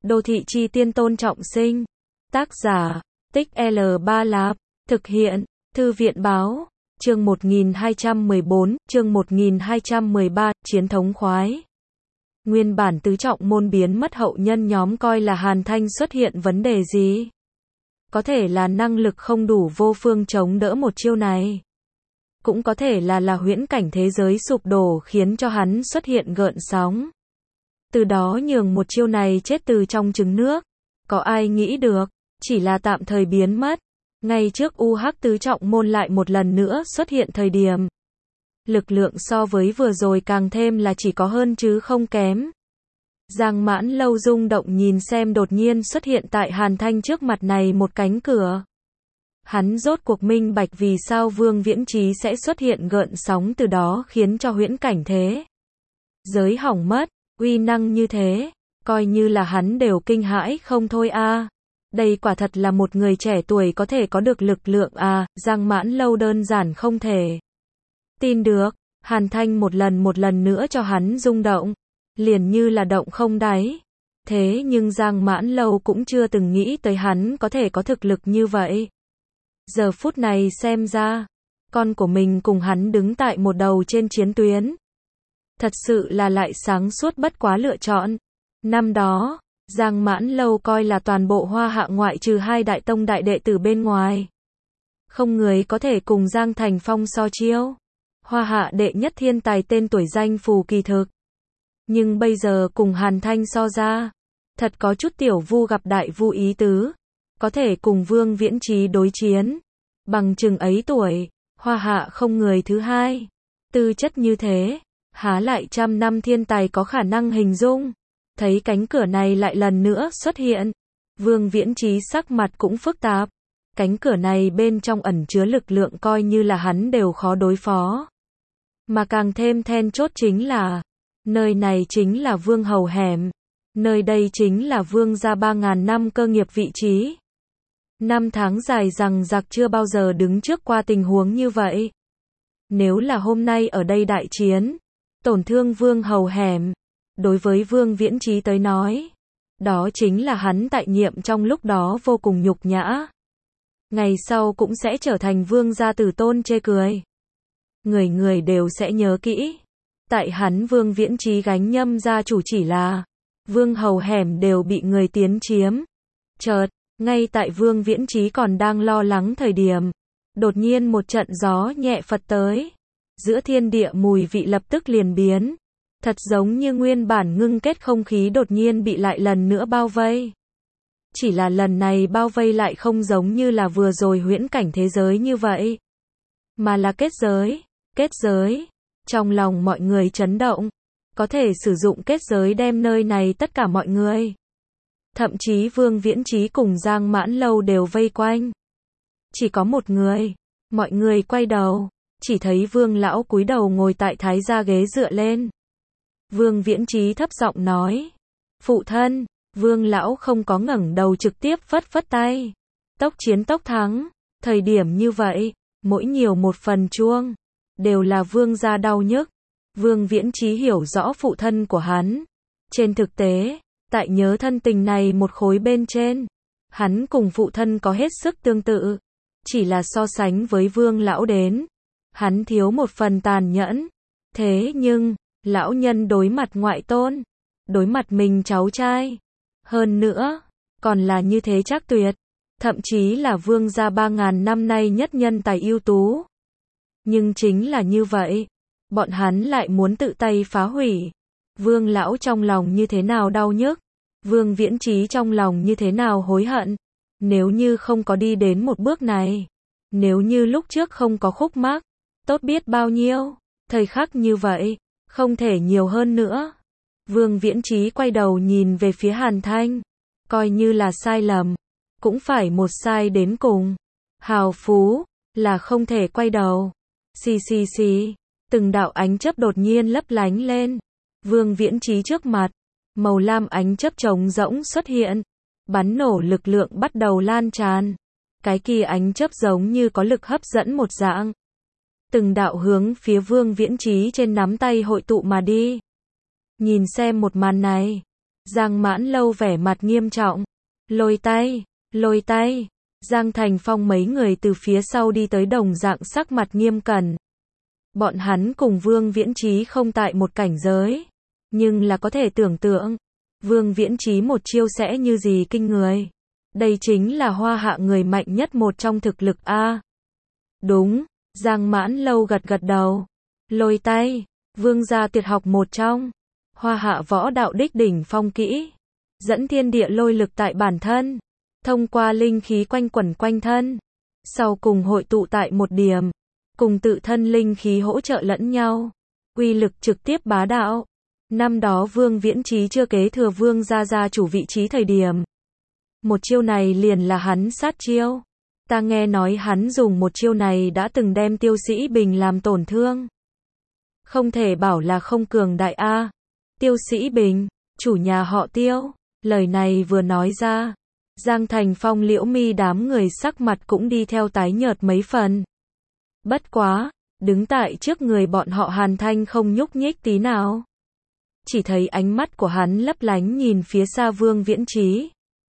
Đô thị chi tiên Tôn Trọng Sinh. Tác giả, Tích L3 Lạp. Thực hiện, Thư viện báo. Chương 1214, chương 1213, Chiến thống khoái. Nguyên bản tứ trọng môn biến mất hậu nhân nhóm coi là Hàn Thanh xuất hiện vấn đề gì? Có thể là năng lực không đủ vô phương chống đỡ một chiêu này. Cũng có thể là huyễn cảnh thế giới sụp đổ khiến cho hắn xuất hiện gợn sóng. Từ đó nhường một chiêu này chết từ trong trứng nước. Có ai nghĩ được, chỉ là tạm thời biến mất. Ngay trước UH tứ trọng môn lại một lần nữa xuất hiện thời điểm. Lực lượng so với vừa rồi càng thêm là chỉ có hơn chứ không kém. Giang Mãn Lâu rung động nhìn xem đột nhiên xuất hiện tại Hàn Thanh trước mặt này một cánh cửa. Hắn rốt cuộc minh bạch vì sao Vương Viễn Trí sẽ xuất hiện gợn sóng từ đó khiến cho huyễn cảnh thế giới hỏng mất, uy năng như thế, coi như là hắn đều kinh hãi không thôi a. Đây quả thật là một người trẻ tuổi có thể có được lực lượng à, Giang Mãn Lâu đơn giản không thể tin được. Hàn Thanh một lần nữa cho hắn rung động, liền như là động không đáy. Thế nhưng Giang Mãn Lâu cũng chưa từng nghĩ tới hắn có thể có thực lực như vậy. Giờ phút này xem ra, con của mình cùng hắn đứng tại một đầu trên chiến tuyến. Thật sự là lại sáng suốt bất quá lựa chọn. Năm đó, Giang Mãn Lâu coi là toàn bộ Hoa Hạ ngoại trừ hai đại tông đại đệ tử bên ngoài. Không người có thể cùng Giang Thành Phong so chiêu. Hoa Hạ đệ nhất thiên tài tên tuổi danh phù kỳ thực. Nhưng bây giờ cùng Hàn Thanh so ra, thật có chút tiểu vu gặp đại vu ý tứ. Có thể cùng Vương Viễn Trí đối chiến. Bằng chừng ấy tuổi, Hoa Hạ không người thứ hai. Tư chất như thế, há lại trăm năm thiên tài có khả năng hình dung. Thấy cánh cửa này lại lần nữa xuất hiện. Vương Viễn Trí sắc mặt cũng phức tạp. Cánh cửa này bên trong ẩn chứa lực lượng coi như là hắn đều khó đối phó. Mà càng thêm then chốt chính là, nơi này chính là Vương Hầu Hẻm. Nơi đây chính là Vương gia 3.000 năm cơ nghiệp vị trí. 5 tháng dài rằng giặc chưa bao giờ đứng trước qua tình huống như vậy. Nếu là hôm nay ở đây đại chiến, tổn thương Vương Hầu Hẻm, đối với Vương Viễn Trí tới nói, đó chính là hắn tại nhiệm trong lúc đó vô cùng nhục nhã. Ngày sau cũng sẽ trở thành Vương gia tử tôn chê cười. Người người đều sẽ nhớ kỹ. Tại hắn Vương Viễn Trí gánh nhâm gia chủ chỉ là Vương Hầu Hẻm đều bị người tiến chiếm. Chợt, ngay tại Vương Viễn Trí còn đang lo lắng thời điểm, đột nhiên một trận gió nhẹ phật tới. Giữa thiên địa mùi vị lập tức liền biến. Thật giống như nguyên bản ngưng kết không khí đột nhiên bị lại lần nữa bao vây. Chỉ là lần này bao vây lại không giống như là vừa rồi huyễn cảnh thế giới như vậy. Mà là kết giới. Kết giới. Trong lòng mọi người chấn động. Có thể sử dụng kết giới đem nơi này tất cả mọi người. Thậm chí Vương Viễn Trí cùng Giang Mãn Lâu đều vây quanh. Chỉ có một người. Mọi người quay đầu. Chỉ thấy Vương lão cúi đầu ngồi tại thái gia ghế dựa lên. Vương Viễn Trí thấp giọng nói. Phụ thân. Vương lão không có ngẩng đầu trực tiếp phất phất tay. Tốc chiến tốc thắng. Thời điểm như vậy, mỗi nhiều một phần chuông, đều là Vương gia đau nhức. Vương Viễn Trí hiểu rõ phụ thân của hắn. Trên thực tế, tại nhớ thân tình này một khối bên trên, hắn cùng phụ thân có hết sức tương tự. Chỉ là so sánh với Vương lão đến, hắn thiếu một phần tàn nhẫn. Thế nhưng, lão nhân đối mặt ngoại tôn, đối mặt mình cháu trai, hơn nữa, còn là như thế chắc tuyệt, thậm chí là Vương gia 3.000 năm nay nhất nhân tài ưu tú. Nhưng chính là như vậy, bọn hắn lại muốn tự tay phá hủy. Vương lão trong lòng như thế nào đau nhức, Vương Viễn Trí trong lòng như thế nào hối hận. Nếu như không có đi đến một bước này, nếu như lúc trước không có khúc mắc, tốt biết bao nhiêu. Thời khắc như vậy, không thể nhiều hơn nữa. Vương Viễn Trí quay đầu nhìn về phía Hàn Thanh. Coi như là sai lầm, cũng phải một sai đến cùng. Hào phú, là không thể quay đầu. Xì xì xì, từng đạo ánh chớp đột nhiên lấp lánh lên. Vương Viễn Trí trước mặt, màu lam ánh chớp trống rỗng xuất hiện. Bắn nổ lực lượng bắt đầu lan tràn. Cái kia ánh chớp giống như có lực hấp dẫn một dạng. Từng đạo hướng phía Vương Viễn Trí trên nắm tay hội tụ mà đi. Nhìn xem một màn này, Giang Mãn Lâu vẻ mặt nghiêm trọng. Lôi tay, lôi tay. Giang Thành Phong mấy người từ phía sau đi tới đồng dạng sắc mặt nghiêm cẩn. Bọn hắn cùng Vương Viễn Chí không tại một cảnh giới. Nhưng là có thể tưởng tượng. Vương Viễn Chí một chiêu sẽ như gì kinh người. Đây chính là Hoa Hạ người mạnh nhất một trong thực lực A. Đúng, Giang Mãn Lâu gật gật đầu. Lôi tay, Vương gia tuyệt học một trong. Hoa Hạ võ đạo đích đỉnh phong kỹ. Dẫn thiên địa lôi lực tại bản thân. Thông qua linh khí quanh quẩn quanh thân. Sau cùng hội tụ tại một điểm. Cùng tự thân linh khí hỗ trợ lẫn nhau. Uy lực trực tiếp bá đạo. Năm đó Vương Viễn Chí chưa kế thừa Vương gia chủ vị trí thời điểm. Một chiêu này liền là hắn sát chiêu. Ta nghe nói hắn dùng một chiêu này đã từng đem Tiêu Sĩ Bình làm tổn thương. Không thể bảo là không cường đại A. Tiêu Sĩ Bình, chủ nhà họ Tiêu. Lời này vừa nói ra. Giang Thành Phong Liễu Mi đám người sắc mặt cũng đi theo tái nhợt mấy phần. Bất quá, đứng tại trước người bọn họ Hàn Thanh không nhúc nhích tí nào. Chỉ thấy ánh mắt của hắn lấp lánh nhìn phía xa Vương Viễn Chí.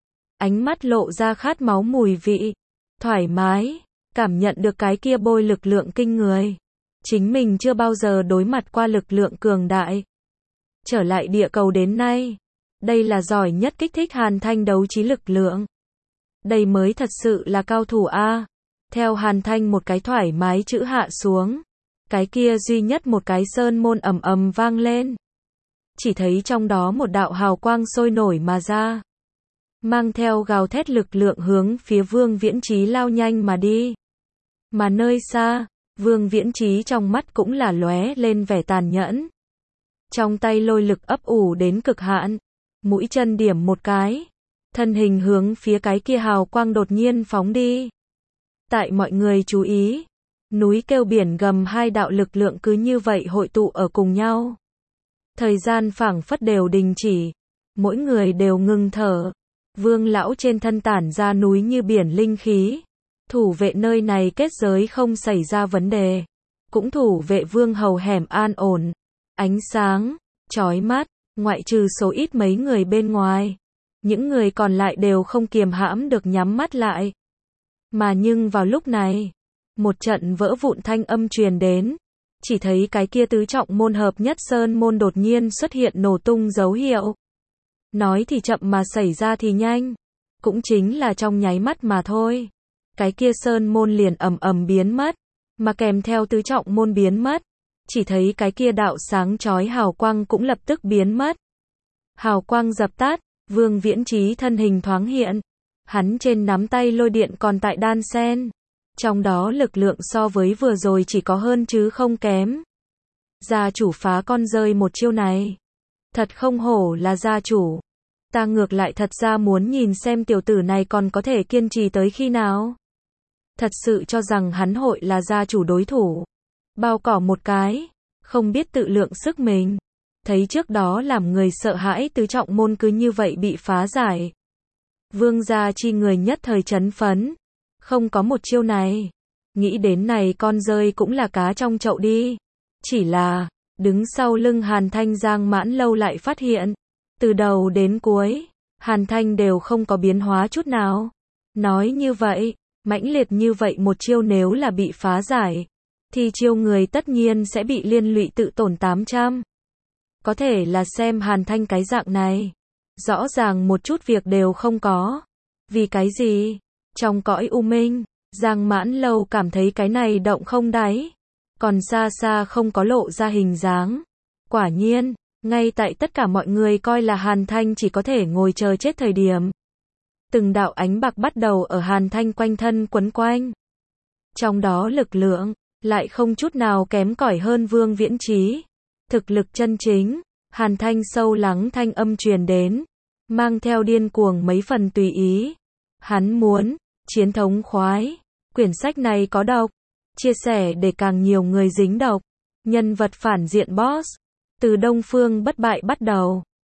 Ánh mắt lộ ra khát máu mùi vị. Thoải mái, cảm nhận được cái kia bôi lực lượng kinh người. Chính mình chưa bao giờ đối mặt qua lực lượng cường đại. Trở lại địa cầu đến nay. Đây là giỏi nhất kích thích Hàn Thanh đấu trí lực lượng. Đây mới thật sự là cao thủ A. Theo Hàn Thanh một cái thoải mái chữ hạ xuống. Cái kia duy nhất một cái sơn môn ầm ầm vang lên. Chỉ thấy trong đó một đạo hào quang sôi nổi mà ra. Mang theo gào thét lực lượng hướng phía Vương Viễn Chí lao nhanh mà đi. Mà nơi xa, Vương Viễn Chí trong mắt cũng là lóe lên vẻ tàn nhẫn. Trong tay lôi lực ấp ủ đến cực hạn. Mũi chân điểm một cái. Thân hình hướng phía cái kia hào quang đột nhiên phóng đi. Tại mọi người chú ý. Núi kêu biển gầm hai đạo lực lượng cứ như vậy hội tụ ở cùng nhau. Thời gian phảng phất đều đình chỉ. Mỗi người đều ngừng thở. Vương lão trên thân tản ra núi như biển linh khí. Thủ vệ nơi này kết giới không xảy ra vấn đề. Cũng thủ vệ vương hầu hẻm an ổn. Ánh sáng, chói mắt, ngoại trừ số ít mấy người bên ngoài. Những người còn lại đều không kiềm hãm được nhắm mắt lại. Mà nhưng vào lúc này, một trận vỡ vụn thanh âm truyền đến. Chỉ thấy cái kia tứ trọng môn hợp nhất sơn môn đột nhiên xuất hiện nổ tung dấu hiệu. Nói thì chậm mà xảy ra thì nhanh. Cũng chính là trong nháy mắt mà thôi. Cái kia sơn môn liền ầm ầm biến mất. Mà kèm theo tứ trọng môn biến mất. Chỉ thấy cái kia đạo sáng chói hào quang cũng lập tức biến mất. Hào quang dập tắt, Vương Viễn Chí thân hình thoáng hiện. Hắn trên nắm tay lôi điện còn tại đan sen. Trong đó lực lượng so với vừa rồi chỉ có hơn chứ không kém. Gia chủ phá con rơi một chiêu này. Thật không hổ là gia chủ. Ta ngược lại thật ra muốn nhìn xem tiểu tử này còn có thể kiên trì tới khi nào. Thật sự cho rằng hắn hội là gia chủ đối thủ. Bao cỏ một cái. Không biết tự lượng sức mình. Thấy trước đó làm người sợ hãi tứ trọng môn cứ như vậy bị phá giải. Vương gia chi người nhất thời chấn phấn. Không có một chiêu này. Nghĩ đến này con rơi cũng là cá trong chậu đi. Chỉ là, đứng sau lưng Hàn Thanh Giang Mãn Lâu lại phát hiện. Từ đầu đến cuối, Hàn Thanh đều không có biến hóa chút nào. Nói như vậy, mãnh liệt như vậy một chiêu nếu là bị phá giải. Thì chiêu người tất nhiên sẽ bị liên lụy tự tổn 800. Có thể là xem Hàn Thanh cái dạng này. Rõ ràng một chút việc đều không có. Vì cái gì? Trong cõi u minh, Giang Mãn Lâu cảm thấy cái này động không đáy. Còn xa xa không có lộ ra hình dáng. Quả nhiên, ngay tại tất cả mọi người coi là Hàn Thanh chỉ có thể ngồi chờ chết thời điểm. Từng đạo ánh bạc bắt đầu ở Hàn Thanh quanh thân quấn quanh. Trong đó lực lượng, lại không chút nào kém cỏi hơn Vương Viễn Chí. Thực lực chân chính, Hàn Thanh sâu lắng thanh âm truyền đến. Mang theo điên cuồng mấy phần tùy ý. Hắn muốn, chiến thống khoái. Quyển sách này có độc. Chia sẻ để càng nhiều người dính độc. Nhân vật phản diện boss. Từ Đông Phương bất bại bắt đầu.